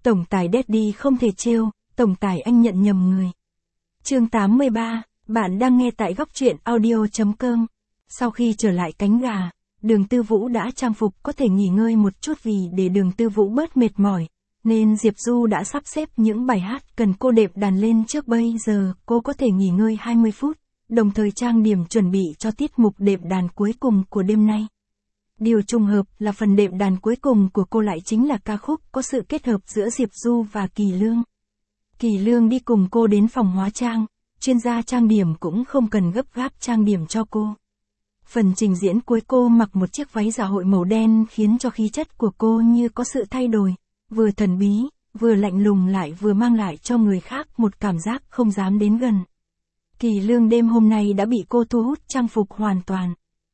Tổng tài Daddy không thể trêu, tổng tài anh nhận nhầm người. Chương 83, bạn đang nghe tại góc truyện audio.com. Sau khi trở lại cánh gà, Đường Tư Vũ đã trang phục có thể nghỉ ngơi một chút vì để Đường Tư Vũ bớt mệt mỏi, nên Diệp Du đã sắp xếp những bài hát cần cô đệm đàn lên trước bây giờ cô có thể nghỉ ngơi 20 phút, đồng thời trang điểm chuẩn bị cho tiết mục đệm đàn cuối cùng của đêm nay. Điều trùng hợp là phần đệm đàn cuối cùng của cô lại chính là ca khúc có sự kết hợp giữa Diệp Du và Kỳ Lương. Kỳ Lương đi cùng cô đến phòng hóa trang, chuyên gia trang điểm cũng không cần gấp gáp trang điểm cho cô. Phần trình diễn cuối cô mặc một chiếc váy dạ hội màu đen khiến cho khí chất của cô như có sự thay đổi, vừa thần bí, vừa lạnh lùng lại vừa mang lại cho người khác một cảm giác không dám đến gần. Kỳ Lương đêm hôm nay đã bị cô thu hút trang phục hoàn toàn.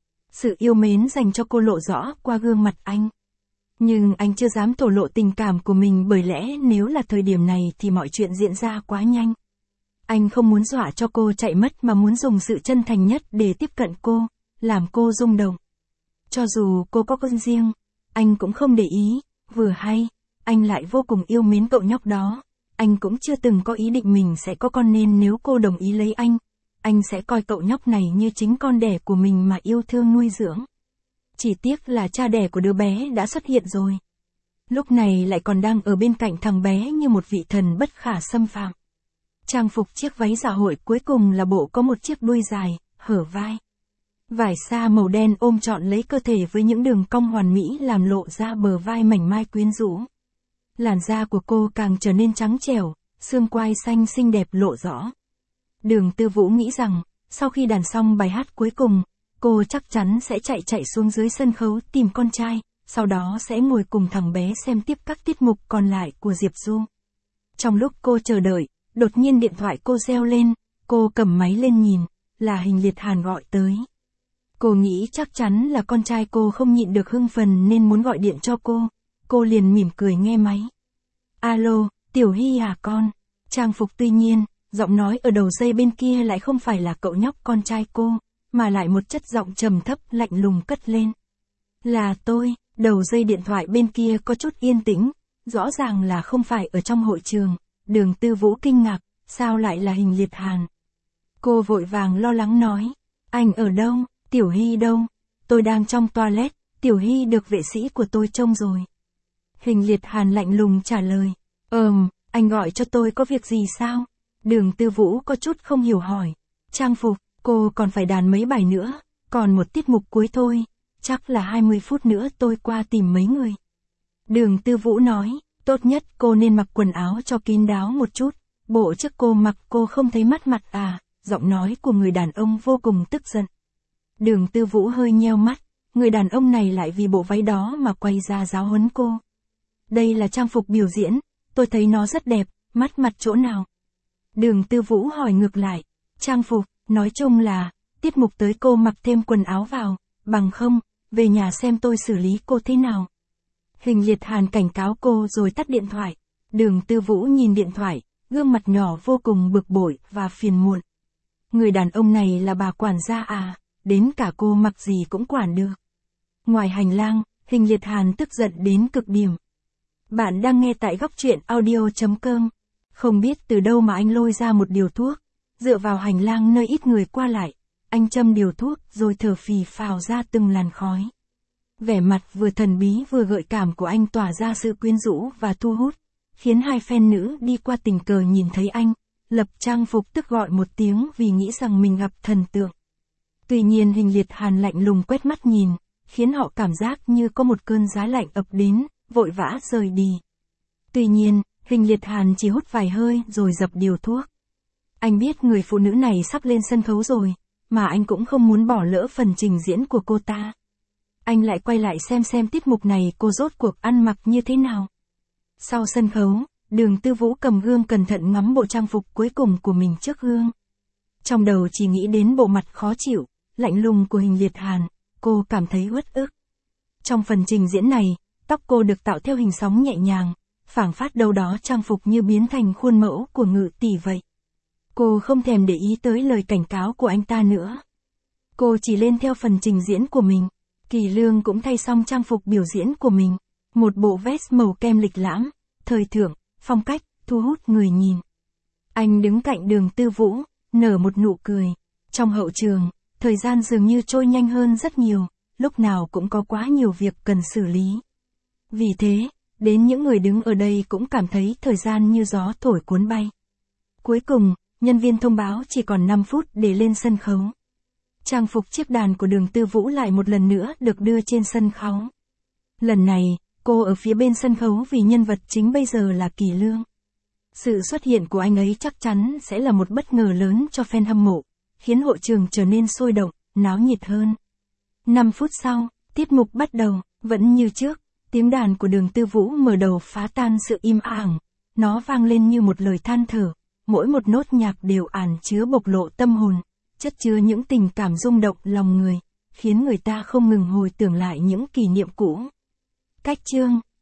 Sự yêu mến dành cho cô lộ rõ qua gương mặt anh. Nhưng anh chưa dám thổ lộ tình cảm của mình bởi lẽ nếu là thời điểm này thì mọi chuyện diễn ra quá nhanh. Anh không muốn dọa cho cô chạy mất mà muốn dùng sự chân thành nhất để tiếp cận cô, làm cô rung động. Cho dù cô có con riêng, anh cũng không để ý, vừa hay, anh lại vô cùng yêu mến cậu nhóc đó. Anh cũng chưa từng có ý định mình sẽ có con nên nếu cô đồng ý lấy anh sẽ coi cậu nhóc này như chính con đẻ của mình mà yêu thương nuôi dưỡng. Chỉ tiếc là cha đẻ của đứa bé đã xuất hiện rồi. Lúc này lại còn đang ở bên cạnh thằng bé như một vị thần bất khả xâm phạm. Trang phục chiếc váy dạ hội cuối cùng là bộ có một chiếc đuôi dài, hở vai. Vải sa màu đen ôm trọn lấy cơ thể với những đường cong hoàn mỹ làm lộ ra bờ vai mảnh mai quyến rũ. Làn da của cô càng trở nên trắng trẻo, xương quai xanh xinh đẹp lộ rõ. Đường Tư Vũ nghĩ rằng, sau khi đàn xong bài hát cuối cùng, cô chắc chắn sẽ chạy xuống dưới sân khấu tìm con trai, sau đó sẽ ngồi cùng thằng bé xem tiếp các tiết mục còn lại của Diệp Du. Trong lúc cô chờ đợi, đột nhiên điện thoại cô reo lên, cô cầm máy lên nhìn, là Hình Liệt Hàn gọi tới. Cô nghĩ chắc chắn là con trai cô không nhịn được hưng phấn nên muốn gọi điện cho cô liền mỉm cười nghe máy. Alo, Tiểu Hy à con? Trang phục tuy nhiên, giọng nói ở đầu dây bên kia lại không phải là cậu nhóc con trai cô, mà lại một chất giọng trầm thấp lạnh lùng cất lên. Là tôi, đầu dây điện thoại bên kia có chút yên tĩnh, rõ ràng là không phải ở trong hội trường. Đường Tư Vũ kinh ngạc, sao lại là Hình Liệt Hàn? Cô vội vàng lo lắng nói, anh ở đâu, Tiểu Hy đâu? Tôi đang trong toilet, Tiểu Hy được vệ sĩ của tôi trông rồi. Hình Liệt Hàn lạnh lùng trả lời, anh gọi cho tôi có việc gì sao? Đường Tư Vũ có chút không hiểu hỏi, trang phục, cô còn phải đàn mấy bài nữa, còn một tiết mục cuối thôi, chắc là 20 phút nữa tôi qua tìm mấy người. Đường Tư Vũ nói, tốt nhất cô nên mặc quần áo cho kín đáo một chút, bộ trước cô mặc cô không thấy mắt mặt à, giọng nói của người đàn ông vô cùng tức giận. Đường Tư Vũ hơi nheo mắt, người đàn ông này lại vì bộ váy đó mà quay ra giáo huấn cô. Đây là trang phục biểu diễn, tôi thấy nó rất đẹp, mắt mặt chỗ nào? Đường Tư Vũ hỏi ngược lại, trang phục, nói chung là, tiết mục tới cô mặc thêm quần áo vào, bằng không, về nhà xem tôi xử lý cô thế nào. Hình Liệt Hàn cảnh cáo cô rồi tắt điện thoại. Đường Tư Vũ nhìn điện thoại, gương mặt nhỏ vô cùng bực bội và phiền muộn. Người đàn ông này là bà quản gia à, đến cả cô mặc gì cũng quản được. Ngoài hành lang, Hình Liệt Hàn tức giận đến cực điểm. Bạn đang nghe tại góc truyện audio.com. Không biết từ đâu mà anh lôi ra một điều thuốc, dựa vào hành lang nơi ít người qua lại, anh châm điều thuốc rồi thở phì phào ra từng làn khói. Vẻ mặt vừa thần bí vừa gợi cảm của anh tỏa ra sự quyến rũ và thu hút, khiến hai fan nữ đi qua tình cờ nhìn thấy anh, lập trang phục tức gọi một tiếng vì nghĩ rằng mình gặp thần tượng. Tuy nhiên Hình Liệt Hàn lạnh lùng quét mắt nhìn, khiến họ cảm giác như có một cơn giá lạnh ập đến, vội vã rời đi. Tuy nhiên, Hình Liệt Hàn chỉ hút vài hơi rồi dập điều thuốc. Anh biết người phụ nữ này sắp lên sân khấu rồi, mà anh cũng không muốn bỏ lỡ phần trình diễn của cô ta. Anh lại quay lại xem tiết mục này cô rốt cuộc ăn mặc như thế nào. Sau sân khấu, Đường Tư Vũ cầm gương cẩn thận ngắm bộ trang phục cuối cùng của mình trước gương. Trong đầu chỉ nghĩ đến bộ mặt khó chịu, lạnh lùng của Hình Liệt Hàn, cô cảm thấy uất ức. Trong phần trình diễn này, tóc cô được tạo theo hình sóng nhẹ nhàng, phảng phất đâu đó trang phục như biến thành khuôn mẫu của Ngự tỷ vậy. Cô không thèm để ý tới lời cảnh cáo của anh ta nữa. Cô chỉ lên theo phần trình diễn của mình. Kỳ Lương cũng thay xong trang phục biểu diễn của mình. Một bộ vest màu kem lịch lãm, thời thượng, phong cách, thu hút người nhìn. Anh đứng cạnh Đường Tư Vũ, nở một nụ cười. Trong hậu trường, thời gian dường như trôi nhanh hơn rất nhiều, lúc nào cũng có quá nhiều việc cần xử lý. Vì thế, đến những người đứng ở đây cũng cảm thấy thời gian như gió thổi cuốn bay. Cuối cùng, nhân viên thông báo chỉ còn 5 phút để lên sân khấu. Trang phục chiếc đàn của Đường Tư Vũ lại một lần nữa được đưa trên sân khấu. Lần này, cô ở phía bên sân khấu vì nhân vật chính bây giờ là Kỳ Lương. Sự xuất hiện của anh ấy chắc chắn sẽ là một bất ngờ lớn cho fan hâm mộ, khiến hội trường trở nên sôi động, náo nhiệt hơn. 5 phút sau, tiết mục bắt đầu, vẫn như trước, tiếng đàn của Đường Tư Vũ mở đầu phá tan sự im ắng. Nó vang lên như một lời than thở, mỗi một nốt nhạc đều ẩn chứa bộc lộ tâm hồn, chất chứa những tình cảm rung động lòng người, khiến người ta không ngừng hồi tưởng lại những kỷ niệm cũ. Cách chương